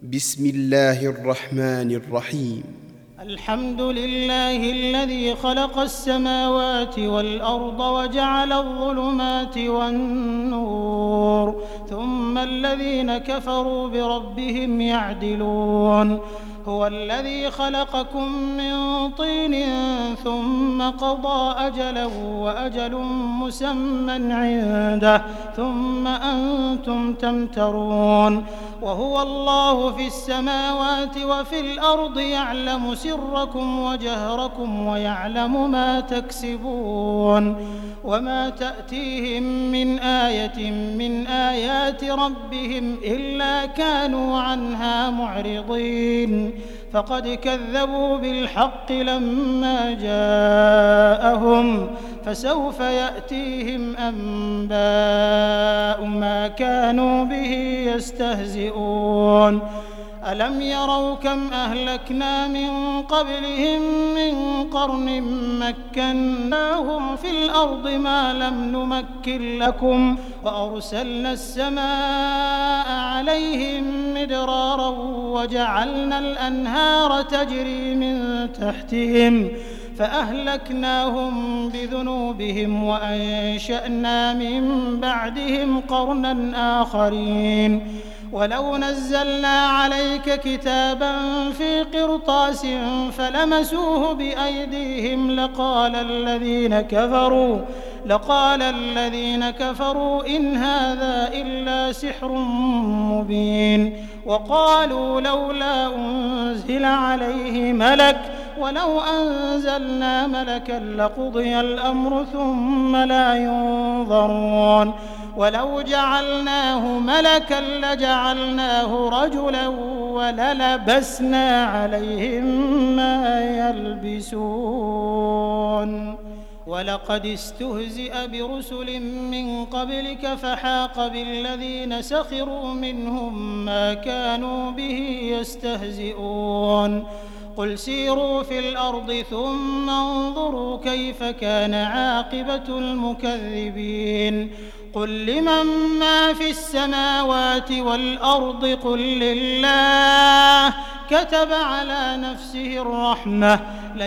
بسم الله الرحمن الرحيم. الحمد لله الذي خلق السماوات والأرض وجعل الظلمات والنور ثم الذين كفروا بربهم يعدلون. هو الذي خلقكم من طين ثم قضى أجله وأجل مسمى عنده ثم أنتم تمترون. وهو الله في السماوات وفي الأرض يعلم سركم وجهركم ويعلم ما تكسبون. وما تأتيهم من آية من آيات ربهم إلا كانوا عنها معرضين. فقد كذبوا بالحق لما جاءهم فسوف يأتيهم أنباء ما كانوا به يستهزئون. ألم يروا كم أهلكنا من قبلهم من قرن مكناهم في الأرض ما لم نمكن لكم وأرسلنا السماء عليهم مدرارا وجعلنا الأنهار تجري من تحتهم فأهلكناهم بذنوبهم وأنشأنا من بعدهم قرنا آخرين. ولو نزلنا عليك كتابا في قرطاس فلمسوه بأيديهم لقال الذين كفروا إن هذا إلا سحر مبين. وقالوا لولا أنزل عليه ملك ولو أنزلنا ملكا لقضي الأمر ثم لا ينظرون. ولو جعلناه ملكا لجعلناه رجلا وللبسنا عليهم ما يلبسون. ولقد استهزئ برسل من قبلك فحاق بالذين سخروا منهم ما كانوا به يستهزئون. قل سيروا في الأرض ثم انظروا كيف كان عاقبة المكذبين. قل لمن ما في السماوات والأرض قل لله كتب على نفسه الرحمة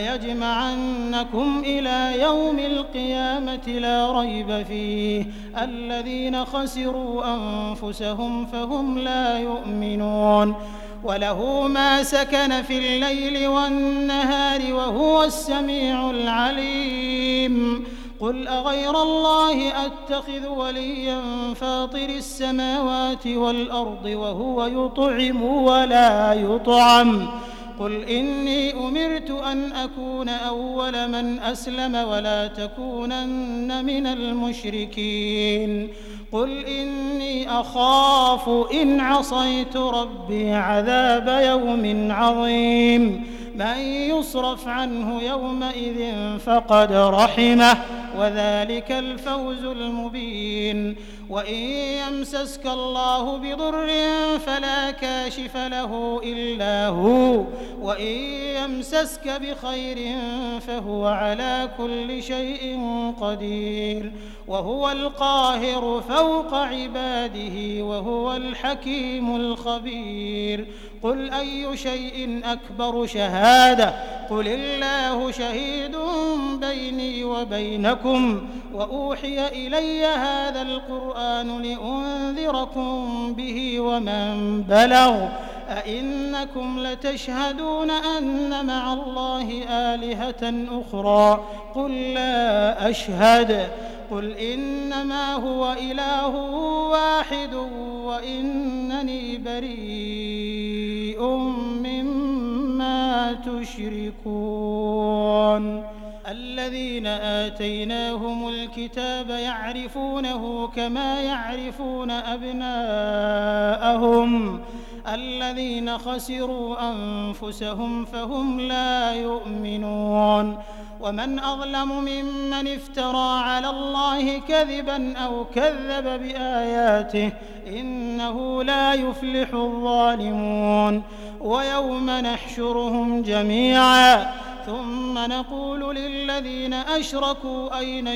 ليجمعنكم إلى يوم القيامة لا ريب فيه الذين خسروا أنفسهم فهم لا يؤمنون. وله ما سكن في الليل والنهار وهو السميع العليم. قل أغير الله أتخذ وليا فاطر السماوات والأرض وهو يطعم ولا يطعم. قل إني أمرت أن أكون أول من أسلم ولا تكونن من المشركين. قل إني أخاف إن عصيت ربي عذاب يوم عظيم. من يصرف عنه يومئذ فقد رحمه وذلك الفوز المبين. وإن يمسسك الله بضر فلا كاشف له إلا هو وإن يمسسك بخير فهو على كل شيء قدير. وهو القاهر فوق عباده وهو الحكيم الخبير. قل أي شيء أكبر شهادة قل الله شهيد بيني وبينكم وأوحي إلي هذا القرآن لأنذركم به ومن بلغ أئنكم لتشهدون أن مع الله آلهة أخرى قل لا أشهد. قل إنما هو إله واحد وإنني بريء مما تشركون. الذين آتيناهم الكتاب يعرفونه كما يعرفون أبناءهم الذين خسروا أنفسهم فهم لا يؤمنون. ومن أظلم ممن افترى على الله كذبا أو كذب بآياته إنه لا يفلح الظالمون. ويوم نحشرهم جميعا ثم نقول للذين أشركوا أين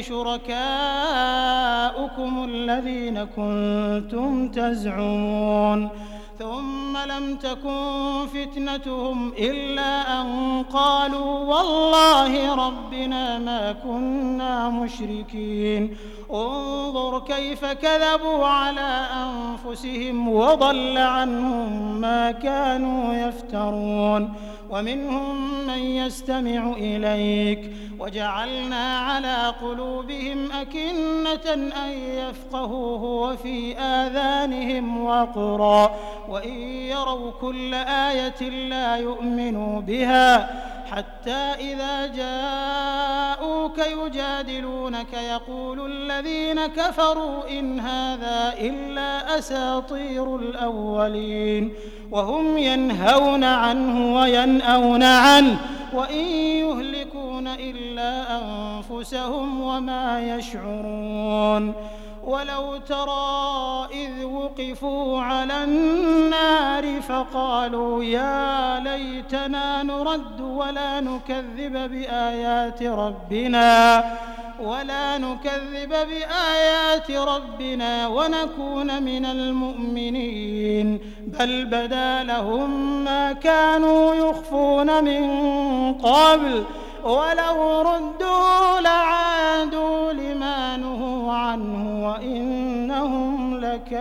شركاؤكم الذين كنتم تزعمون. ثم لم تكن فتنتهم إلا أن قالوا والله ربنا ما كنا مشركين انظر كيف كذبوا على أنفسهم وضل عنهم ما كانوا يفترون ومنهم من يستمع إليك وجعلنا على قلوبهم أكنة أن يفقهوه وفي آذانهم وقرا وإن يروا كل آية لا يؤمنوا بها حتى إذا جاءوك يجادلونك يقول الذين كفروا إن هذا إلا أساطير الأولين وهم ينهون عنه وينأون عنه وإن يهلكون إلا أنفسهم وما يشعرون ولو ترى إذ وقفوا على النار فقالوا يا ليتنا نرد ولا نكذب بآيات ربنا ونكون من المؤمنين بل بدا لهم ما كانوا يخفون من قبل ولو ردوا لعادوا لما نهوا عنه وإنهم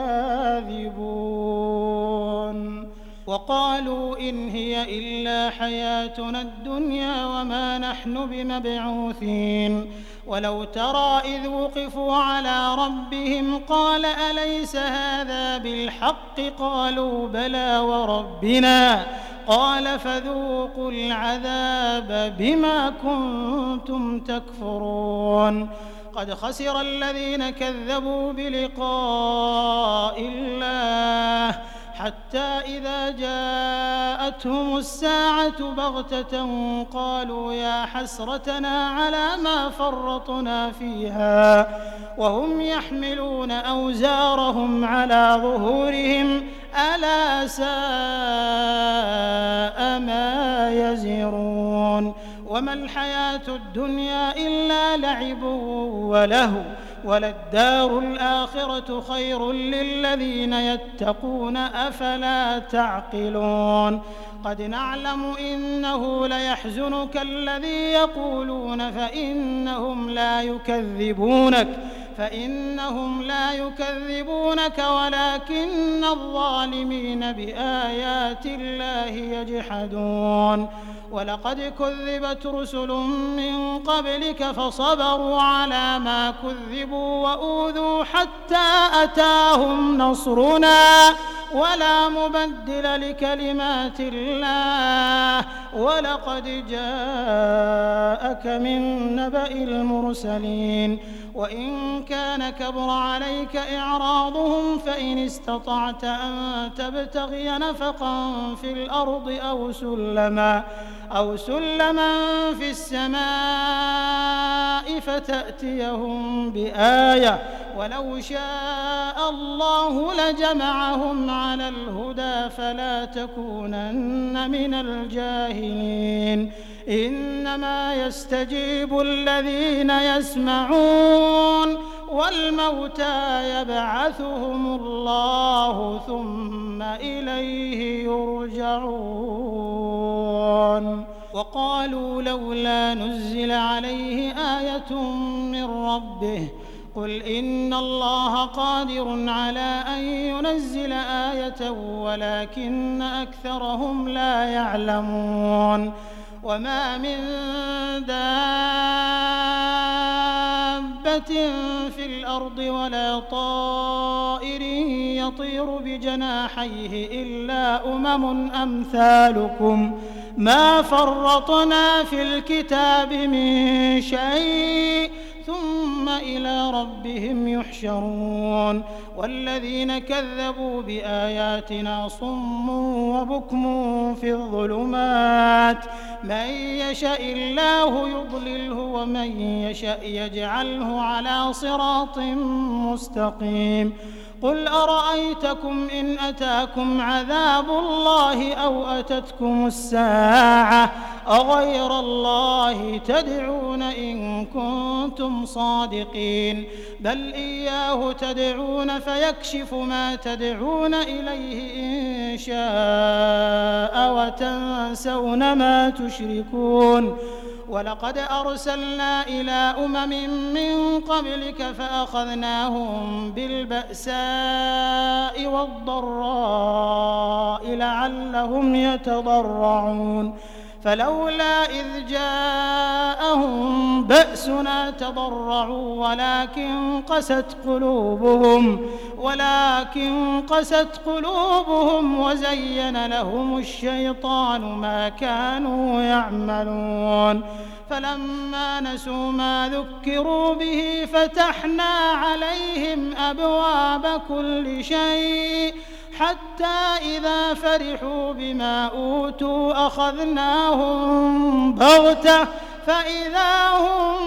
لكاذبون وقالوا إن هي إلا حياتنا الدنيا وما نحن بمبعوثين ولو ترى إذ وقفوا على ربهم قال أليس هذا بالحق قالوا بلى وربنا قال فذوقوا العذاب بما كنتم تكفرون قد خسر الذين كذبوا بلقاء الله حتى إذا جاءتهم الساعة بغتة قالوا يا حسرتنا على ما فرطنا فيها وهم يحملون أوزارهم على ظهورهم ألا ساء ما يزرون وما الحياة الدنيا إلا لعب ولهو وللدار الآخرة خير للذين يتقون أفلا تعقلون قد نعلم إنه ليحزنك الذي يقولون فإنهم لا يكذبونك ولكن الظالمين بآيات الله يجحدون ولقد كذبت رسل من قبلك فصبروا على ما كذبوا وأوذوا حتى أتاهم نصرنا ولا مبدل لكلمات الله ولقد جاءك من نبأ المرسلين وإن كان كبر عليك إعراضهم فإن استطعت أن تبتغي نفقا في الأرض أو سلما في السماء فتأتيهم بآية ولو شاء الله لجمعهم على الهدى فلا تكونن من الجاهلين إنما يستجيب الذين يسمعون والموتى يبعثهم الله ثم إليه يرجعون وقالوا لولا نزل عليه آية من ربه قل إن الله قادر على أن ينزل آية ولكن أكثرهم لا يعلمون وما من دابة في الأرض ولا طائر يطير بجناحيه إلا أمثالكم ما فرطنا في الكتاب من شيء ثم إلى ربهم يحشرون والذين كذبوا بآياتنا صم وبكم في الظلمات من يشاء الله يضلله ومن يشاء يجعله على صراط مستقيم قل أرأيتكم إن أتاكم عذاب الله أو أتتكم الساعة أغير الله تدعون إن كنتم صادقين بل إياه تدعون فيكشف ما تدعون إليه إن شاء وتنسون ما تشركون ولقد أرسلنا إلى أمم من قبلك فأخذناهم بالبأساء والضراء لعلهم يتضرعون فلولا إذ جاءهم بأسنا تضرعوا ولكن قست قلوبهم وزين لهم الشيطان ما كانوا يعملون فلما نسوا ما ذكروا به فتحنا عليهم أبواب كل شيء حتى إذا فرحوا بما أوتوا أخذناهم بغتة فإذا هم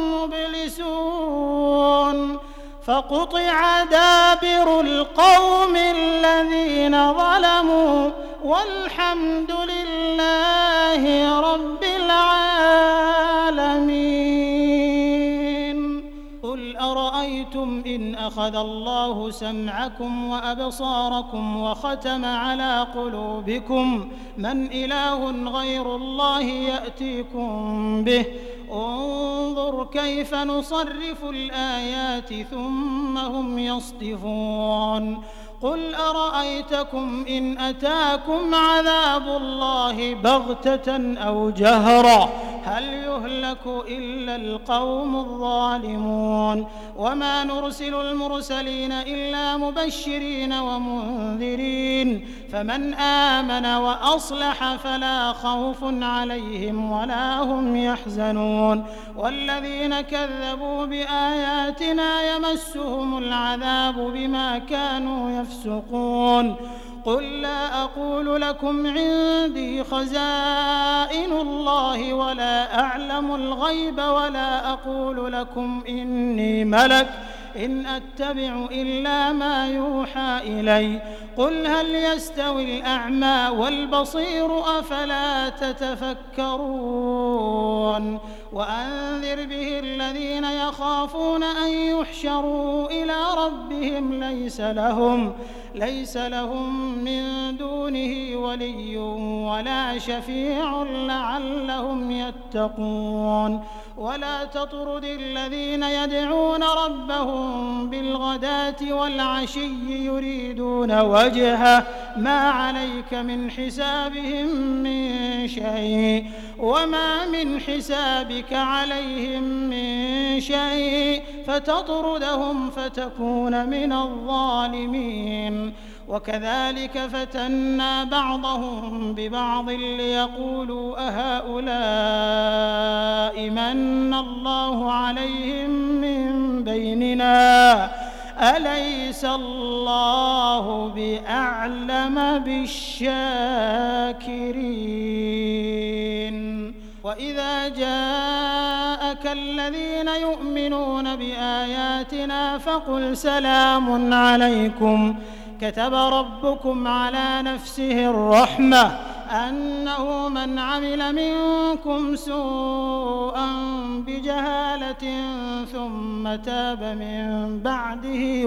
مبلسون فقطع دابر القوم الذين ظلموا والحمد لله رب العالمين قل أرأيتم إن أخذ الله سمعكم وأبصاركم وختم على قلوبكم من إله غير الله يأتيكم به انظر كيف نصرف الآيات ثم هم يصدفون قل أرأيتكم إن أتاكم عذاب الله بغتة أو جهرة هل يهلك إلا القوم الظالمون وما نرسل المرسلين إلا مبشرين ومنذرين فمن آمن وأصلح فلا خوف عليهم ولا هم يحزنون والذين كذبوا بآياتنا يمسهم العذاب بما كانوا يفسقون قل لا أقول لكم عندي خزائن الله ولا أعلم الغيب ولا أقول لكم إني ملك إن أتبع إلا ما يوحى إلي قل هل يستوي الأعمى والبصير أفلا تتفكرون وأنذر به الذين يخافون أن يحشروا إلى ربهم ليس لهم من دونه ولي ولا شفيع لعلهم يتقون ولا تطرد الذين يدعون ربهم بالغداة والعشي يريدون وجهه ما عليك من حسابهم من شيء وما من حسابك عليهم من شيء فتطردهم فتكون من الظالمين وكذلك فتنا بعضهم ببعض ليقولوا أهؤلاء من الله عليهم من بيننا أليس الله بأعلم بالشاكرين وإذا جاءك الذين يؤمنون بآياتنا فقل سلام عليكم كتب ربكم على نفسه الرحمة أنه من عمل منكم سوءا بجهالة ثم تاب من بعده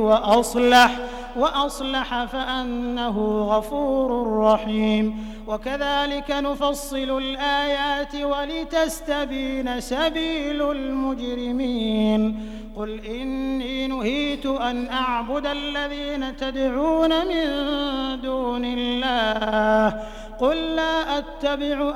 وأصلح فأنه غفور رحيم وكذلك نفصل الآيات ولتستبين سبيل المجرمين قل إني نهيت أن أعبد الذين تدعون من دون الله قل لا أتبع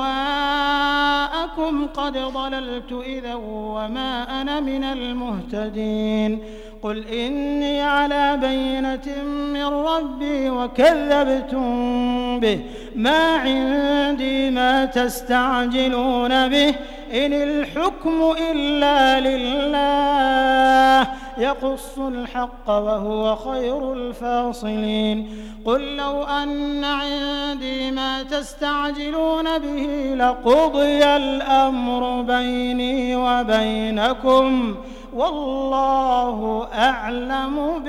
أهواءكم قد ضللت إذا وما أنا من المهتدين قل إني على بينة من ربي وكذبتم به ما عندي ما تستعجلون به إن الحكم إلا لله يقص الحق وهو خير الفاصلين قل لو أن عندي ما تستعجلون به لقضي الأمر بيني وبينكم والله أعلم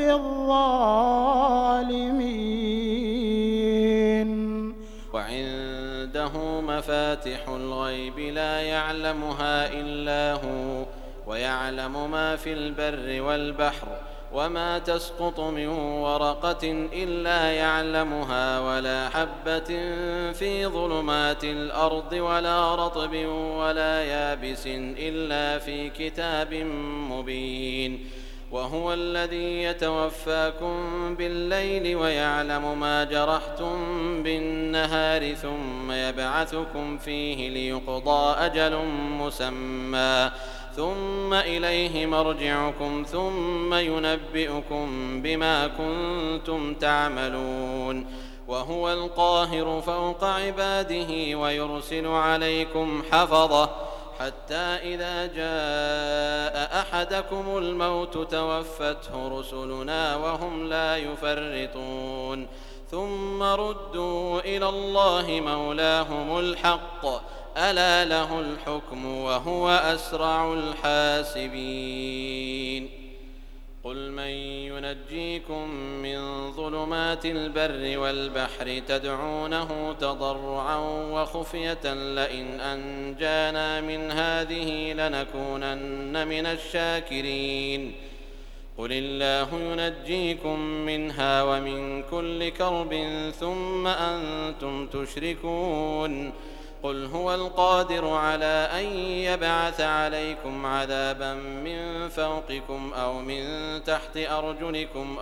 بالظالمين. وعنده مفاتح الغيب لا يعلمها إلا هو ويعلم ما في البر والبحر وما تسقط من ورقة إلا يعلمها ولا حبة في ظلمات الأرض ولا رطب ولا يابس إلا في كتاب مبين. وهو الذي يتوفاكم بالليل ويعلم ما جرحتم بالنهار ثم يبعثكم فيه ليقضى أجل مسمى ثم إليه مرجعكم ثم ينبئكم بما كنتم تعملون. وهو القاهر فوق عباده ويرسل عليكم حفظة حتى إذا جاء أحدكم الموت توفته رسلنا وهم لا يفرطون ثم ردوا إلى الله مولاهم الحق ألا له الحكم وهو أسرع الحاسبين. قل من ينجيكم من ظلمات البر والبحر تدعونه تضرعا وخفية لئن أنجانا من هذه لنكونن من الشاكرين. قل الله ينجيكم منها ومن كل كرب ثم أنتم تشركون. قل هو القادر على أن يبعث عليكم عذابا من فوقكم أو من تحت أرجلكم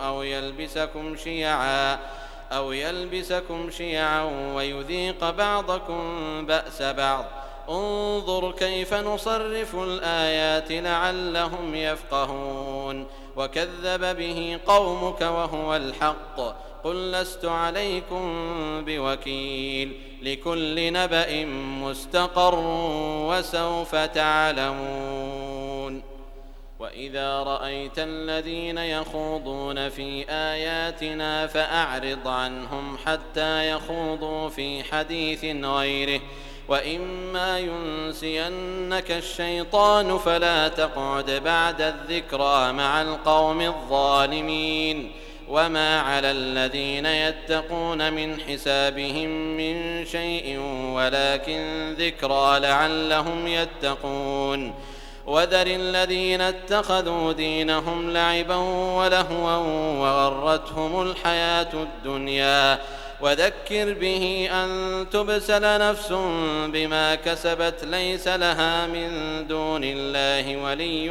أو يلبسكم شيعا ويذيق بعضكم بأس بعض. انظر كيف نصرف الآيات لعلهم يفقهون. وكذب به قومك وهو الحق. قل لست عليكم بوكيل. لكل نبأ مستقر وسوف تعلمون. وإذا رأيت الذين يخوضون في آياتنا فأعرض عنهم حتى يخوضوا في حديث غيره وإما ينسينك الشيطان فلا تقعد بعد الذكرى مع القوم الظالمين. وما على الذين يتقون من حسابهم من شيء ولكن ذكرى لعلهم يتقون. وذر الذين اتخذوا دينهم لعبا ولهوا وغرتهم الحياة الدنيا وذكر به أن تبسل نفس بما كسبت ليس لها من دون الله ولي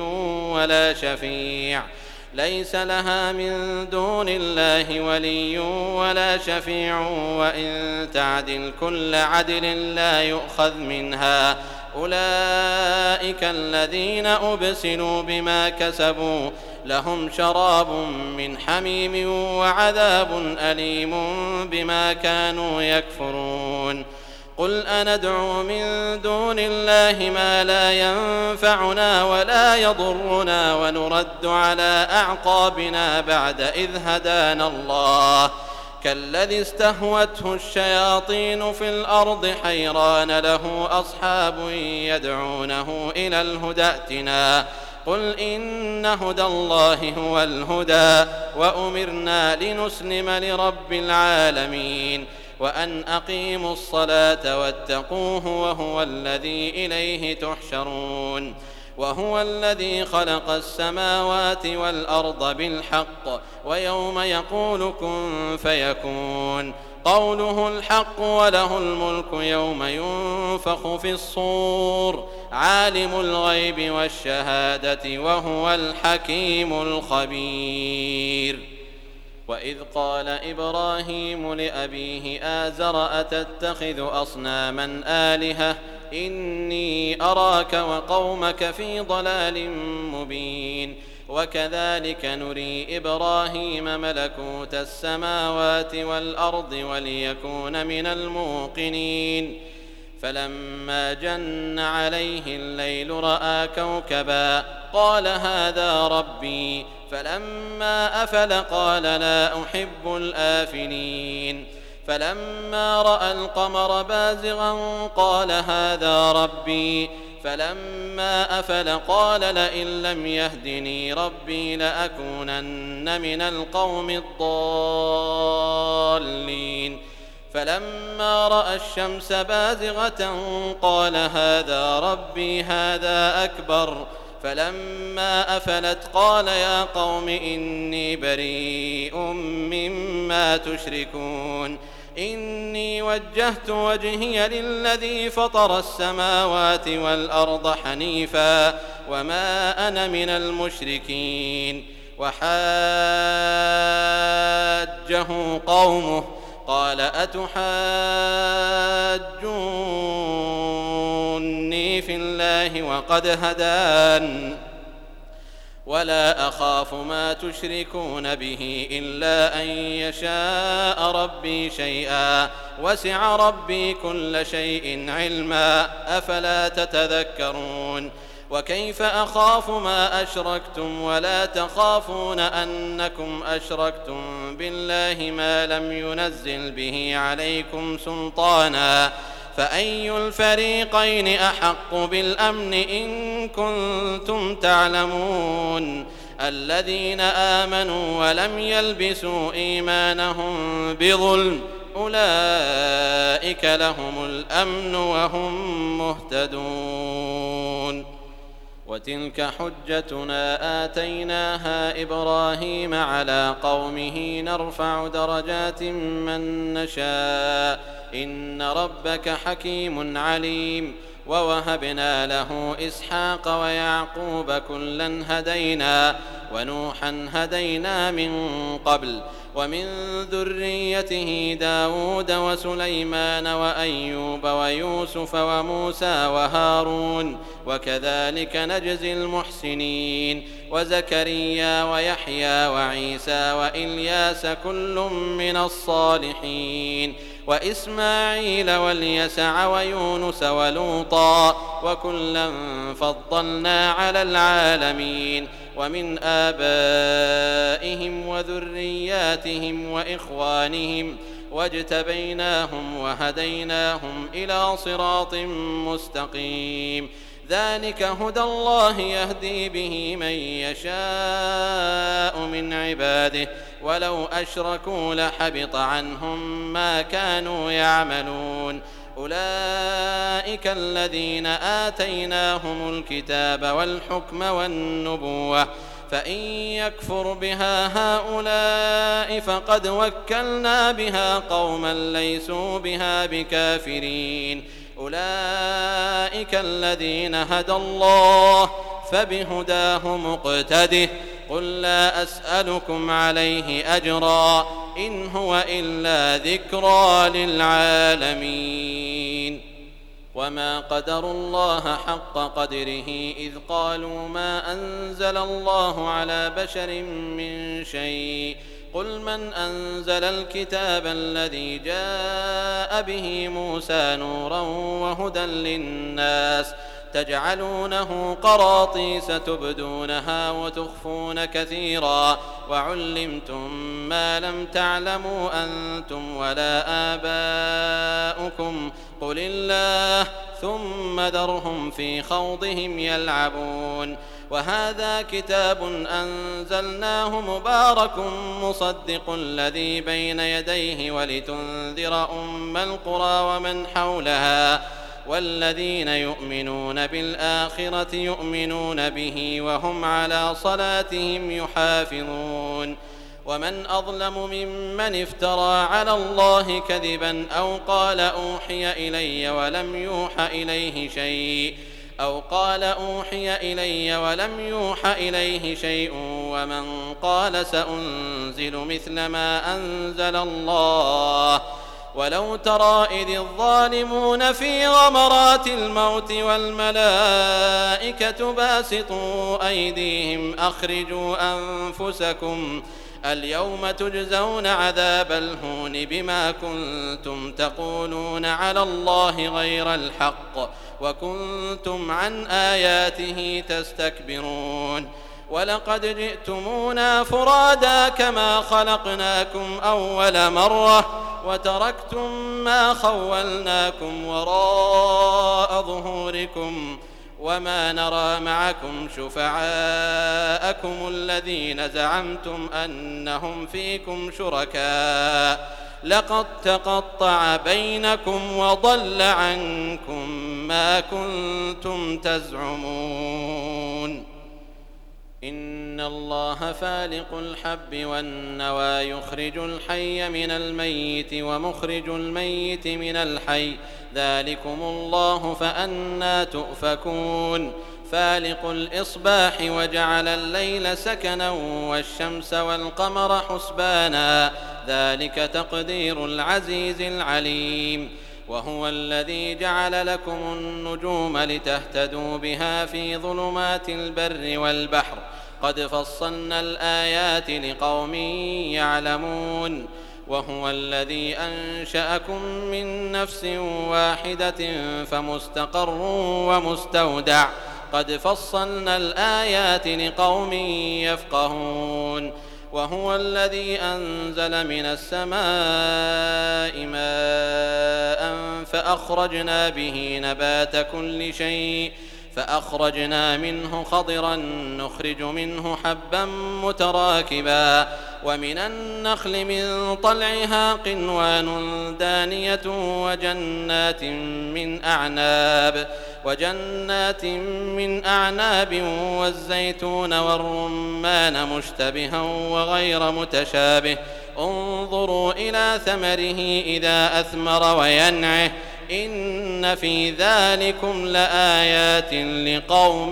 ولا شفيع وإن تعدل كل عدل لا يؤخذ منها. أولئك الذين أبسلوا بما كسبوا لهم شراب من حميم وعذاب أليم بما كانوا يكفرون. قل أندعو من دون الله ما لا ينفعنا ولا يضرنا ونرد على أعقابنا بعد إذ هدانا الله كالذي استهوته الشياطين في الأرض حيران له أصحاب يدعونه إلى الهدى ائتنا. قل إن هدى الله هو الهدى وأمرنا لنسلم لرب العالمين وأن أقيموا الصلاة واتقوه وهو الذي إليه تحشرون. وهو الذي خلق السماوات والأرض بالحق ويوم يقول كن فيكون قوله الحق وله الملك يوم ينفخ في الصور عالم الغيب والشهادة وهو الحكيم الخبير. وإذ قال إبراهيم لأبيه آزر أتتخذ أصناما آلهة إني أراك وقومك في ضلال مبين. وكذلك نري إبراهيم ملكوت السماوات والأرض وليكون من الموقنين. فلما جن عليه الليل رأى كوكبا قال هذا ربي فلما أفل قال لا أحب الآفلين. فلما رأى القمر بازغا قال هذا ربي فلما أفل قال لئن لم يهدني ربي لأكونن من القوم الضالين فلما رأى الشمس بازغة قال هذا ربي هذا أكبر فلما أفلت قال يا قوم إني بريء مما تشركون إني وجهت وجهي للذي فطر السماوات والأرض حنيفا وما أنا من المشركين وحاجه قومه قال أتحاجوني في الله وقد هدان ولا أخاف ما تشركون به إلا أن يشاء ربي شيئا وسع ربي كل شيء علما أفلا تتذكرون وكيف أخاف ما أشركتم ولا تخافون أنكم أشركتم بالله ما لم ينزل به عليكم سلطانا فأي الفريقين أحق بالأمن إن كنتم تعلمون الذين آمنوا ولم يلبسوا إيمانهم بظلم أولئك لهم الأمن وهم مهتدون وتلك حجتنا آتيناها إبراهيم على قومه نرفع درجات من نشاء إن ربك حكيم عليم ووهبنا له إسحاق ويعقوب كلا هدينا ونوحا هدينا من قبل ومن ذريته داود وسليمان وأيوب ويوسف وموسى وهارون وكذلك نجزي المحسنين وزكريا ويحيى وعيسى وإلياس كل من الصالحين وإسماعيل واليسع ويونس ولوطا وكلا فضلنا على العالمين ومن آبائهم وذرياتهم وإخوانهم واجتبيناهم وهديناهم إلى صراط مستقيم ذلك هدى الله يهدي به من يشاء من عباده ولو أشركوا لحبط عنهم ما كانوا يعملون أولئك الذين آتيناهم الكتاب والحكم والنبوة فإن يكفر بها هؤلاء فقد وكلنا بها قوما ليسوا بها بكافرين أولئك الذين هدى الله فبهداه مقتده قل لا أسألكم عليه أجرا إن هو إلا ذكرى للعالمين وما قدروا الله حق قدره إذ قالوا ما أنزل الله على بشر من شيء قل من أنزل الكتاب الذي جاء به موسى نورا وهدى للناس تجعلونه قراطيس تبدونها وتخفون كثيرا وعلمتم ما لم تعلموا أنتم ولا آباؤكم قل الله ثم ذرهم في خوضهم يلعبون وهذا كتاب أنزلناه مبارك مصدق الذي بين يديه ولتنذر أم القرى ومن حولها والذين يؤمنون بالآخرة يؤمنون به وهم على صلاتهم يحافظون ومن أظلم ممن افترى على الله كذبا أو قال أوحي إلي ولم يوحى إليه شيء ومن قال سأنزل مثل ما أنزل الله ولو ترى إذ الظالمون في غمرات الموت والملائكة باسطوا أيديهم أخرجوا أنفسكم اليوم تجزون عذاب الهون بما كنتم تقولون على الله غير الحق وكنتم عن آياته تستكبرون ولقد جئتمونا فرادا كما خلقناكم أول مرة وتركتم ما خولناكم وراء ظهوركم وما نرى معكم شفعاءكم الذين زعمتم أنهم فيكم شركاء لقد تقطع بينكم وضل عنكم ما كنتم تزعمون إن الله فالق الحب والنوى يخرج الحي من الميت ومخرج الميت من الحي ذلكم الله فأنى تؤفكون فالق الإصباح وجعل الليل سكنا والشمس والقمر حسبانا ذلك تقدير العزيز العليم وهو الذي جعل لكم النجوم لتهتدوا بها في ظلمات البر والبحر قد فصلنا الآيات لقوم يعلمون وهو الذي أنشأكم من نفس واحدة فمستقر ومستودع قد فصلنا الآيات لقوم يفقهون وهو الذي أنزل من السماء ماء فأخرجنا به نبات كل شيء فأخرجنا منه خضرا نخرج منه حبا متراكبا ومن النخل من طلعها قنوان دانية وجنات من أعناب والزيتون والرمان مشتبها وغير متشابه انظروا إلى ثمره إذا أثمر وينعه إن في ذلكم لآيات لقوم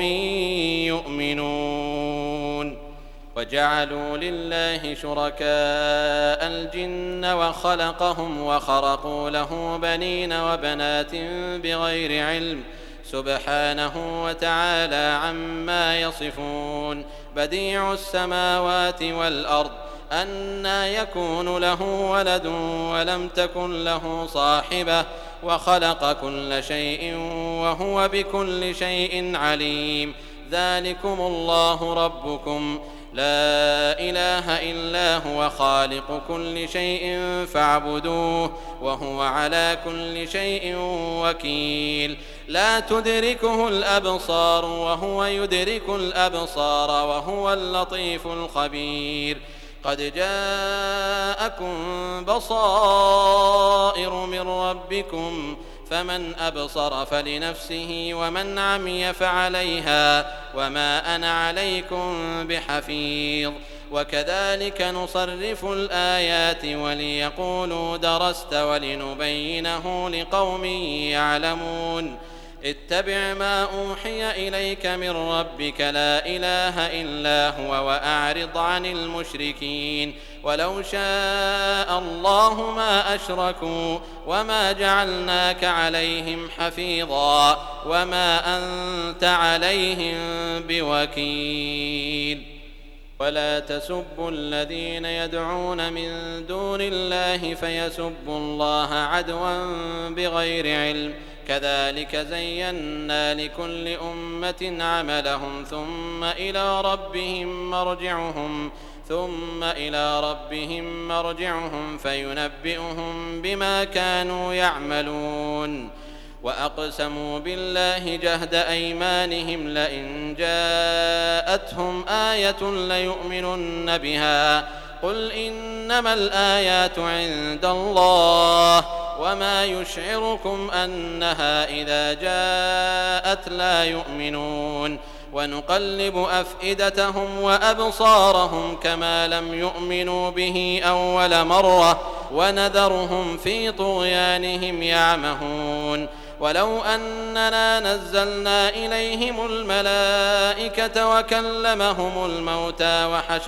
يؤمنون وجعلوا لله شركاء الجن وخلقهم وخرقوا له بنين وبنات بغير علم سبحانه وتعالى عما يصفون بديع السماوات والأرض أنى يكون له ولد ولم تكن له صاحبة وخلق كل شيء وهو بكل شيء عليم ذلكم الله ربكم لا إله إلا هو خالق كل شيء فاعبدوه وهو على كل شيء وكيل لا تدركه الأبصار وهو يدرك الأبصار وهو اللطيف الخبير قد جاءكم بصائر من ربكم فمن أبصر فلنفسه ومن عمي فعليها وما أنا عليكم بحفيظ وكذلك نصرف الآيات وليقولوا درست ولنبينه لقوم يعلمون اتبع ما أوحي إليك من ربك لا إله إلا هو وأعرض عن المشركين ولو شاء الله ما أشركوا وما جعلناك عليهم حفيظا وما أنت عليهم بوكيل ولا تسبوا الذين يدعون من دون الله فيسبوا الله عدوا بغير علم كذلك زينا لكل أمة عملهم ثم إلى ربهم مرجعهم فينبئهم بما كانوا يعملون وأقسموا بالله جهد أيمانهم لئن جاءتهم آية ليؤمنن بها قل إنما الآيات عند الله وما يشعركم أنها إذا جاءت لا يؤمنون ونقلب أفئدتهم وأبصارهم كما لم يؤمنوا به أول مرة ونذرهم في طغيانهم يعمهون ولو أننا نزلنا إليهم الملائكة وكلمهم الموتى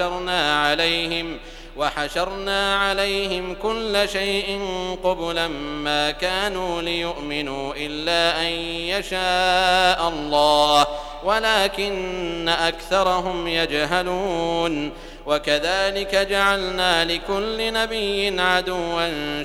وحشرنا عليهم كل شيء قبلا ما كانوا ليؤمنوا إلا أن يشاء الله ولكن أكثرهم يجهلون وكذلك جعلنا لكل نبي عدوا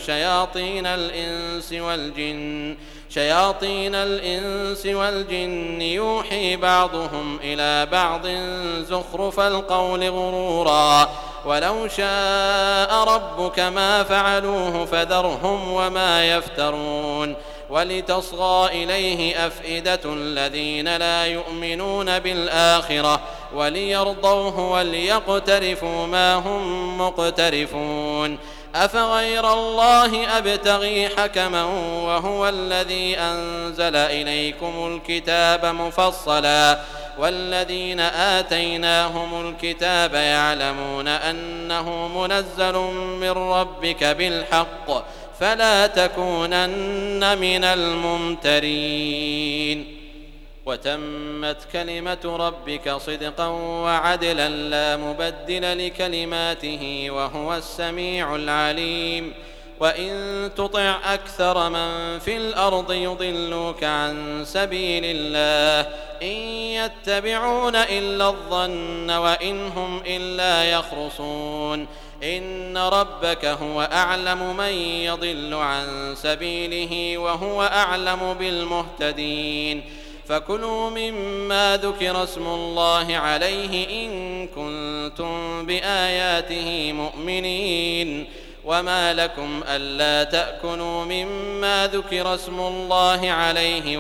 شياطين الإنس والجن يوحي بعضهم إلى بعض زخرف القول غرورا ولو شاء ربك ما فعلوه فذرهم وما يفترون ولتصغى إليه أفئدة الذين لا يؤمنون بالآخرة وليرضوه وليقترفوا ما هم مقترفون أفغير الله أبتغي حكما وهو الذي أنزل إليكم الكتاب مفصلا والذين آتيناهم الكتاب يعلمون أنه منزل من ربك بالحق فلا تكونن من الممترين وتمت كلمة ربك صدقا وعدلا لا مبدل لكلماته وهو السميع العليم وإن تطع أكثر من في الأرض يضلوك عن سبيل الله إن يتبعون إلا الظن وإن هم إلا يخرصون إن ربك هو أعلم من يضل عن سبيله وهو أعلم بالمهتدين فكلوا مما ذكر اسم الله عليه إن كنتم بآياته مؤمنين وما لكم ألا تأكلوا مما ذكر اسم الله عليه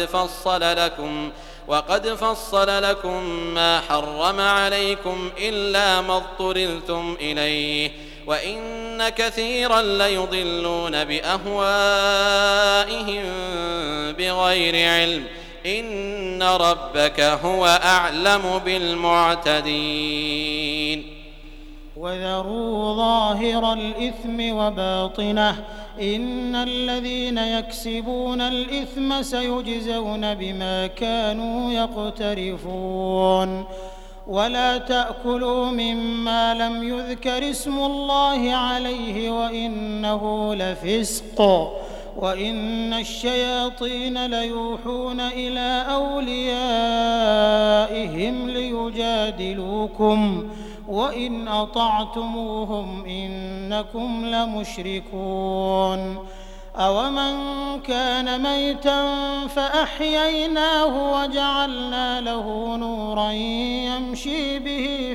وقد فصل لكم ما حرم عليكم إلا ما اضطررتم إليه وإن كثيرا ليضلون بأهوائهم بغير علم إن ربك هو أعلم بالمعتدين وذروا ظاهر الإثم وباطنه إن الذين يكسبون الإثم سيجزون بما كانوا يقترفون ولا تأكلوا مما لم يذكر اسم الله عليه وإنه لفسق وإن الشياطين ليوحون إلى أوليائهم ليجادلوكم وإن أطعتموهم إنكم لمشركون أومن كان ميتا فأحييناه وجعلنا له نورا يمشي به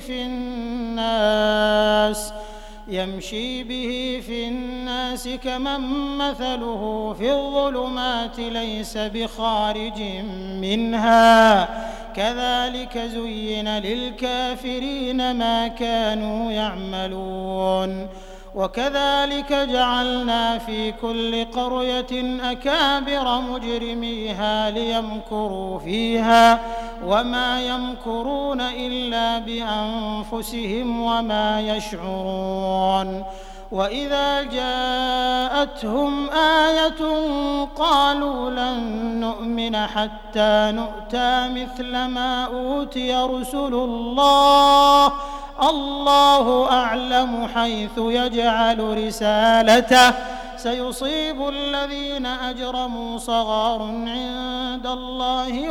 في الناس كمن مثله في الظلمات ليس بخارج منها كذلك زين للكافرين ما كانوا يعملون وكذلك جعلنا في كل قرية أكابر مجرميها ليمكروا فيها وما يمكرون إلا بأنفسهم وما يشعرون وإذا جاءتهم آية قالوا لن نؤمن حتى نؤتى مثل ما أوتي رسل الله الله أعلم حيث يجعل رسالته سيصيب الذين أجرموا صغار عند الله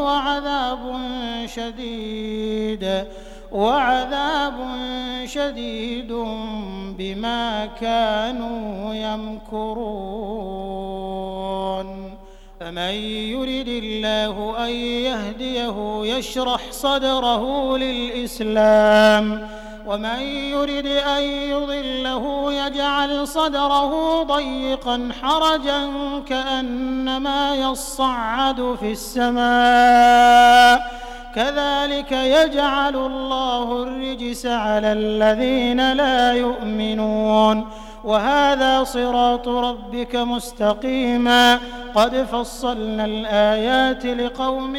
وعذاب شديد بما كانوا يمكرون فمن يرد الله أن يهديه يشرح صدره للإسلام ومن يرد أن يضله يجعل صدره ضيقا حرجا كأنما يصعد في السماء كذلك يجعل الله الرجس على الذين لا يؤمنون وهذا صراط ربك مستقيما قد فصلنا الآيات لقوم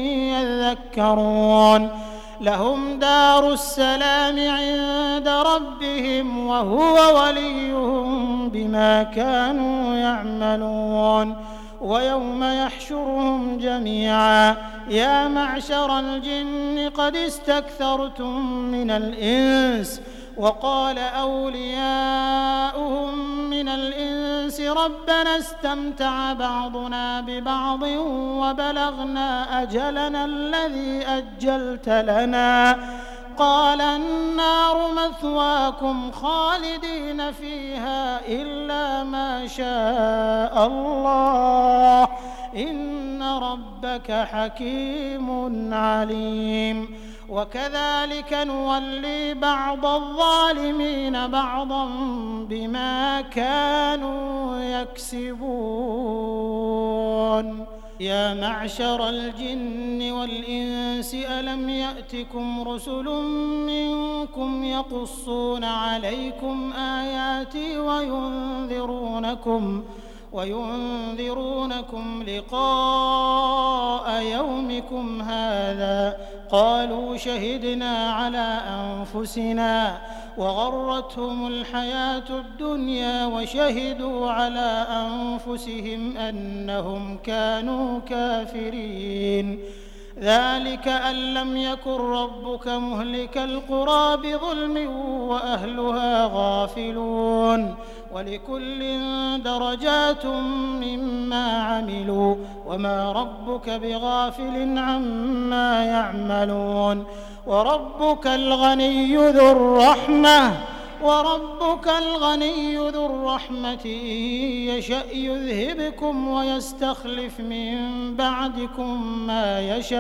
يذكرون لهم دار السلام عند ربهم وهو وليهم بما كانوا يعملون ويوم يحشرهم جميعا يا معشر الجن قد استكثرتم من الإنس وقال أولياؤهم من الإنس ربنا استمتع بعضنا ببعض وبلغنا أجلنا الذي أجلت لنا قال النار مثواكم خالدين فيها إلا ما شاء الله إن ربك حكيم عليم وكذلك نولي بعض الظالمين بعضا بما كانوا يكسبون يا معشر الجن والإنس ألم يأتكم رسل منكم يقصون عليكم آياتي وينذرونكم لقاء يومكم هذا قالوا شهدنا على أنفسنا وغرتهم الحياة الدنيا وشهدوا على أنفسهم أنهم كانوا كافرين ذلك أن لم يكن ربك مهلك القرى بظلم وأهلها غافلون ولكل درجات مما عملوا وما ربك بغافل عما يعملون وربك الغني ذو الرحمة إن يشأ يذهبكم ويستخلف من بعدكم ما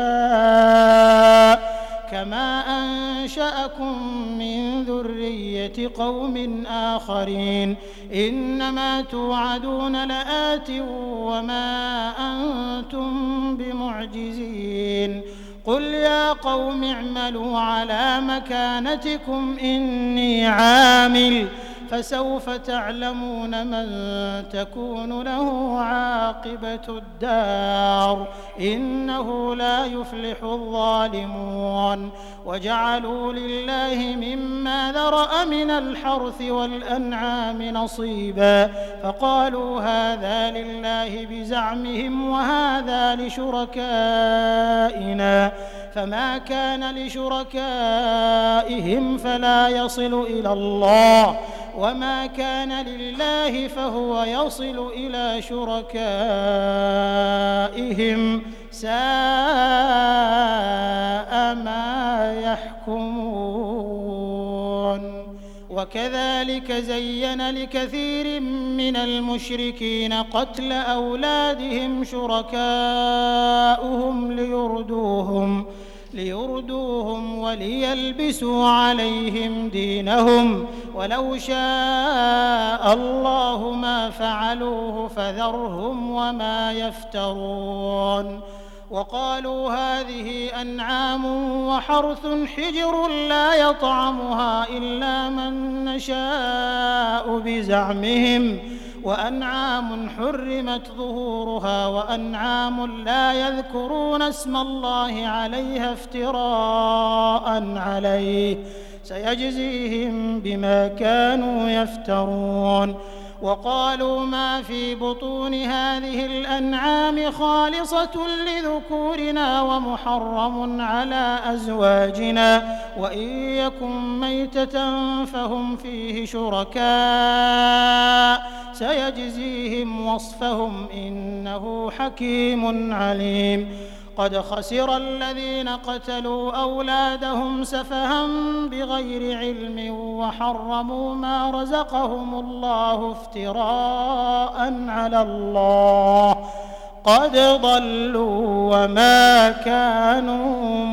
يشاء كما أنشأكم من ذرية قوم آخرين إنما توعدون لآت وما أنتم بمعجزين قل يا قوم اعملوا على مكانتكم إني عامل فسوف تعلمون من تكون له عاقبة الدار إنه لا يفلح الظالمون وجعلوا لله مما ذرأ من الحرث والأنعام نصيبا فقالوا هذا لله بزعمهم وهذا لشركائنا فما كان لشركائهم فلا يصل إلى الله وما كان لله فهو يصل إلى شركائهم ساء ما يحكمون وكذلك زين لكثير من المشركين قتل أولادهم شركاؤهم ليردوهم وليلبسوا عليهم دينهم ولو شاء الله ما فعلوه فذرهم وما يفترون وقالوا هذه أنعام وحرث حجر لا يطعمها إلا من نشاء بزعمهم وأنعام حرمت ظهورها وأنعام لا يذكرون اسم الله عليها افتراء عليه سيجزيهم بما كانوا يفترون وقالوا ما في بطون هذه الأنعام خالصة لذكورنا ومحرم على أزواجنا وإن يكن ميتة فهم فيه شركاء سيجزيهم وصفهم إنه حكيم عليم قد خسر الذين قتلوا أولادهم سفها بغير علم وحرموا ما رزقهم الله افتراء على الله قد ضلوا وما كانوا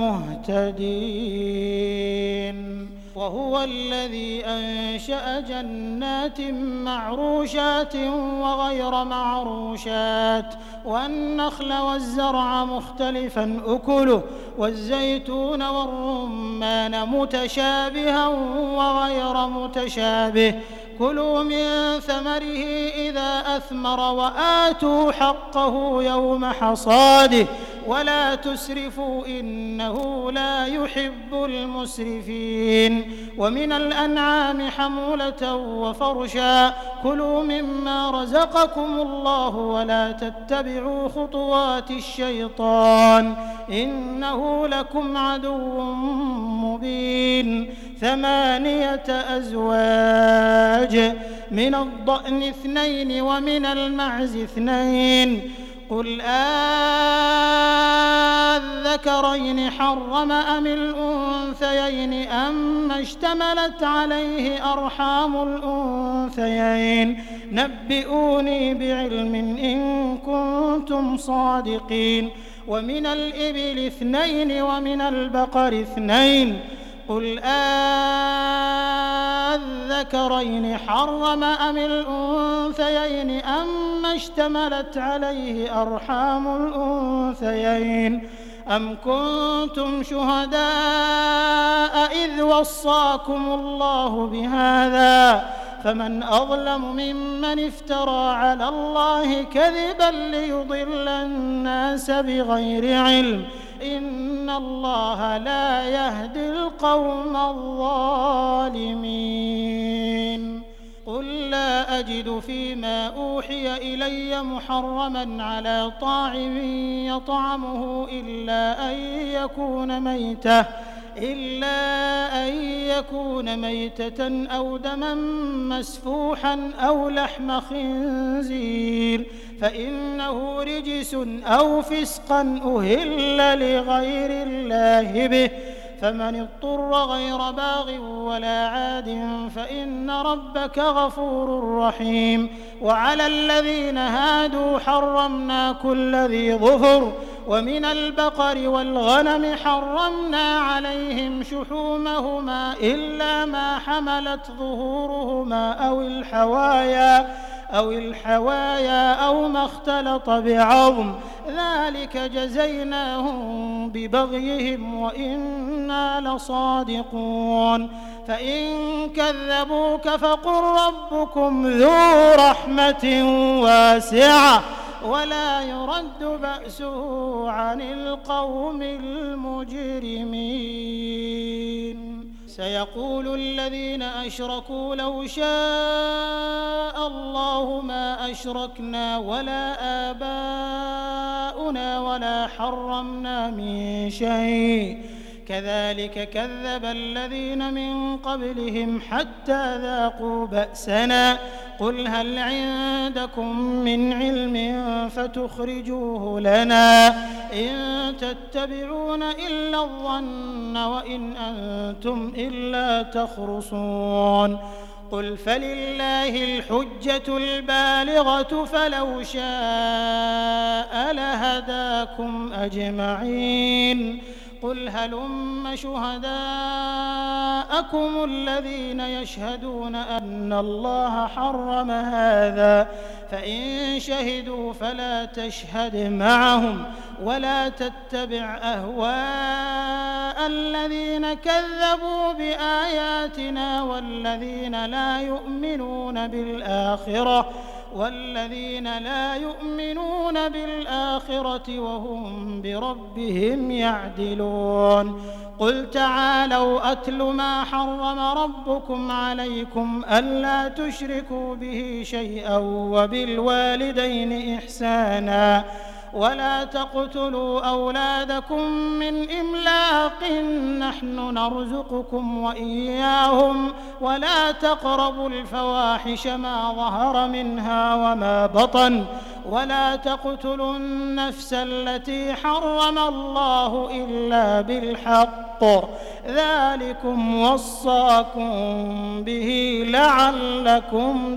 مهتدين وهو الذي أنشأ جنات معروشات وغير معروشات والنخل والزرع مختلفا أكله والزيتون والرمان متشابها وغير متشابه كلوا من ثمره إذا أثمر وآتوا حقه يوم حصاده ولا تسرفوا إنه لا يحب المسرفين ومن الأنعام حمولة وفرشا كلوا مما رزقكم الله ولا تتبعوا خطوات الشيطان إنه لكم عدو مبين 8 أزواج من الضأن 2 ومن المعز 2 قل الذكرين حرم أم الأنثيين أما اشتملت عليه أرحام الأنثيين نبئوني بعلم إن كنتم صادقين ومن الإبل 2 ومن البقر 2 قل الذكرين حرم أم الأنثيين أما اشتملت عليه أرحام الأنثيين أم كنتم شهداء إذ وصاكم الله بهذا فمن أظلم ممن افترى على الله كذبا ليضل الناس بغير علم إن الله لا يهدي القوم الظالمين قل لا أجد فيما أوحي إلي محرما على طاعم يطعمه إلا أن يكون ميتة أو دما مسفوحا أو لحم خنزير فإنه رجس أو فسقا أهل لغير الله به فمن اضطر غير باغ ولا عاد فإن ربك غفور رحيم وعلى الذين هادوا حرمنا كل ذي ظفر ومن البقر والغنم حرمنا عليهم شحومهما إلا ما حملت ظهورهما أو الحوايا أو ما اختلط بعظم ذلك جزيناهم ببغيهم وإنا لصادقون فإن كذبوك فقل ربكم ذو رحمة واسعة ولا يرد بأسه عن القوم المجرمين سيقول الذين أشركوا لو شاء الله ما أشركنا ولا آباؤنا ولا حرمنا من شيء كذلك كذب الذين من قبلهم حتى ذاقوا بأسنا قل هل عندكم من علم فتخرجوه لنا إن تتبعون إلا الظن وإن أنتم إلا تخرصون قل فلله الحجة البالغة فلو شاء لهداكم أجمعين قل هلم شهداءكم الذين يشهدون أن الله حرم هذا فإن شهدوا فلا تشهد معهم ولا تتبع أهواء الذين كذبوا بآياتنا والذين لا يؤمنون بالآخرة وهم بربهم يعدلون قل تعالوا أتل ما حرم ربكم عليكم ألا تشركوا به شيئا وبالوالدين إحسانا ولا تقتلوا أولادكم من إملاق نحن نرزقكم وإياهم ولا تقربوا الفواحش ما ظهر منها وما بطن ولا تقتلوا النفس التي حرم الله إلا بالحق ذلكم وصاكم به لعلكم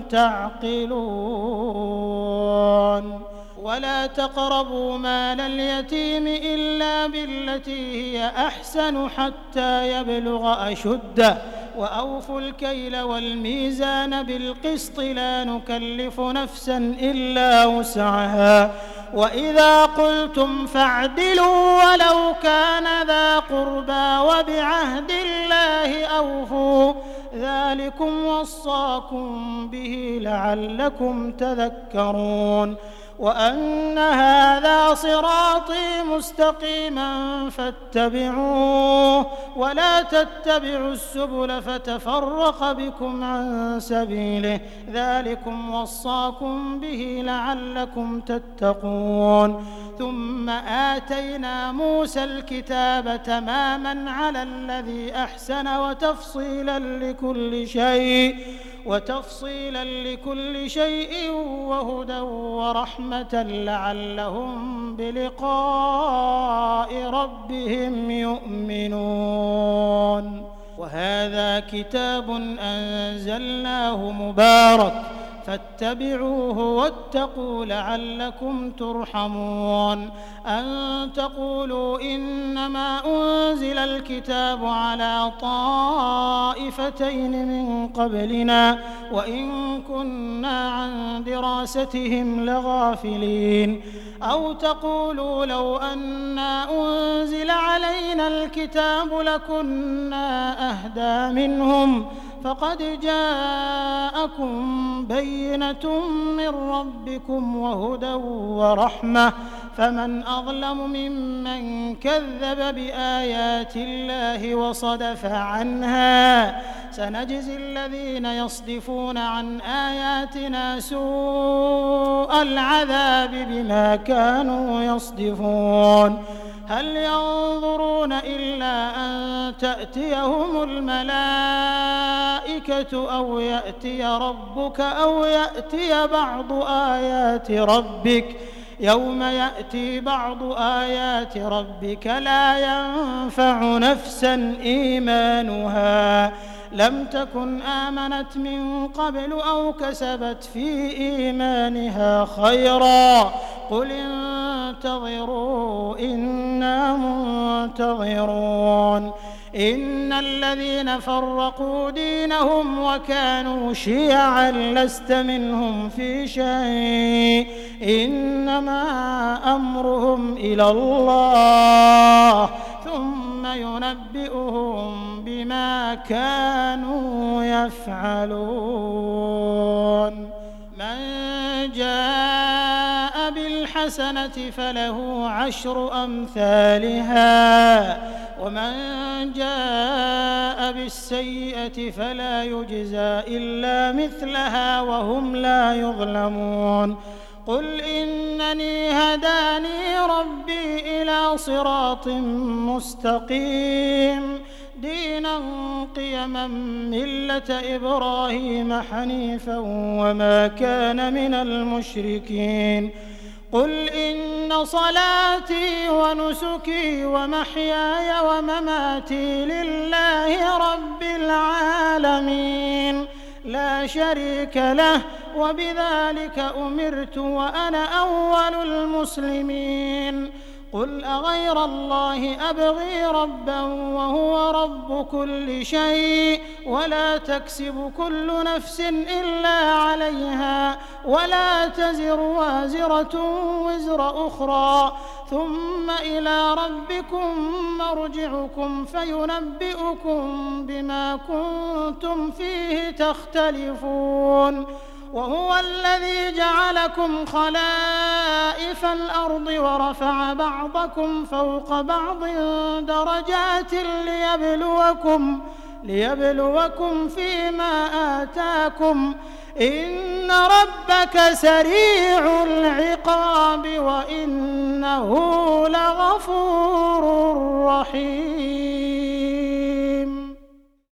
تعقلون ولا تقربوا مال اليتيم إلا بالتي هي أحسن حتى يبلغ أشده وأوفوا الكيل والميزان بالقسط لا نكلف نفسا إلا وسعها وإذا قلتم فاعدلوا ولو كان ذا قربى وبعهد الله أوفوا ذلكم وصاكم به لعلكم تذكرون وأن هذا صراطي مستقيما فاتبعوه ولا تتبعوا السبل فتفرق بكم عن سبيله ذلكم وصاكم به لعلكم تتقون ثم آتينا موسى الكتاب تماما على الذي أحسن وتفصيلا لكل شيء وهدى ورحمة لعلهم بلقاء ربهم يؤمنون وهذا كتاب أنزلناه مبارك فاتبعوه واتقوا لعلكم ترحمون. أن تقولوا إنما أنزل الكتاب على طائفتين من قبلنا وإن كنا عن دراستهم لغافلين. أو تقولوا لو أنا أنزل علينا الكتاب لكنا أهدى منهم فقد جاءكم بينة من ربكم وهدى ورحمة فمن أظلم ممن كذب بآيات الله وصدف عنها. سنجزي الذين يصدفون عن آياتنا سوء العذاب بما كانوا يصدفون. هل ينظرون إلا أن تأتيهم الملائكة أو يأتي ربك أو يأتي بعض آيات ربك يوم يأتي بعض آيات ربك لا ينفع نفسا إيمانها لم تكن آمنت من قبل أو كسبت في إيمانها خيرا قل انتظروا إنا منتظرون. إن الذين فرقوا دينهم وكانوا شيعا لست منهم في شيء إنما أمرهم إلى الله ثم ينبئهم بما كانوا يفعلون. من جاء بالحسنة فله 10 أمثالها ومن جاء بالسيئة فلا يجزى إلا مثلها وهم لا يظلمون. قل إنني هداني ربي إلى صراط مستقيم دينا قيما ملة إبراهيم حنيفا وما كان من المشركين. قل إن صلاتي ونسكي ومحياي ومماتي لله رب العالمين لا شريك له وبذلك أمرت وأنا أول المسلمين. قل أغير الله أبغي ربا وهو رب كل شيء ولا تكسب كل نفس إلا عليها ولا تزر وازرة وزر أخرى ثم إلى ربكم مرجعكم فينبئكم بما كنتم فيه تختلفون. وهو الذي جعلكم خلائف الأرض ورفع بعضكم فوق بعض درجات ليبلوكم فيما آتاكم إن ربك سريع العقاب وإنه لغفور رحيم. رحيم.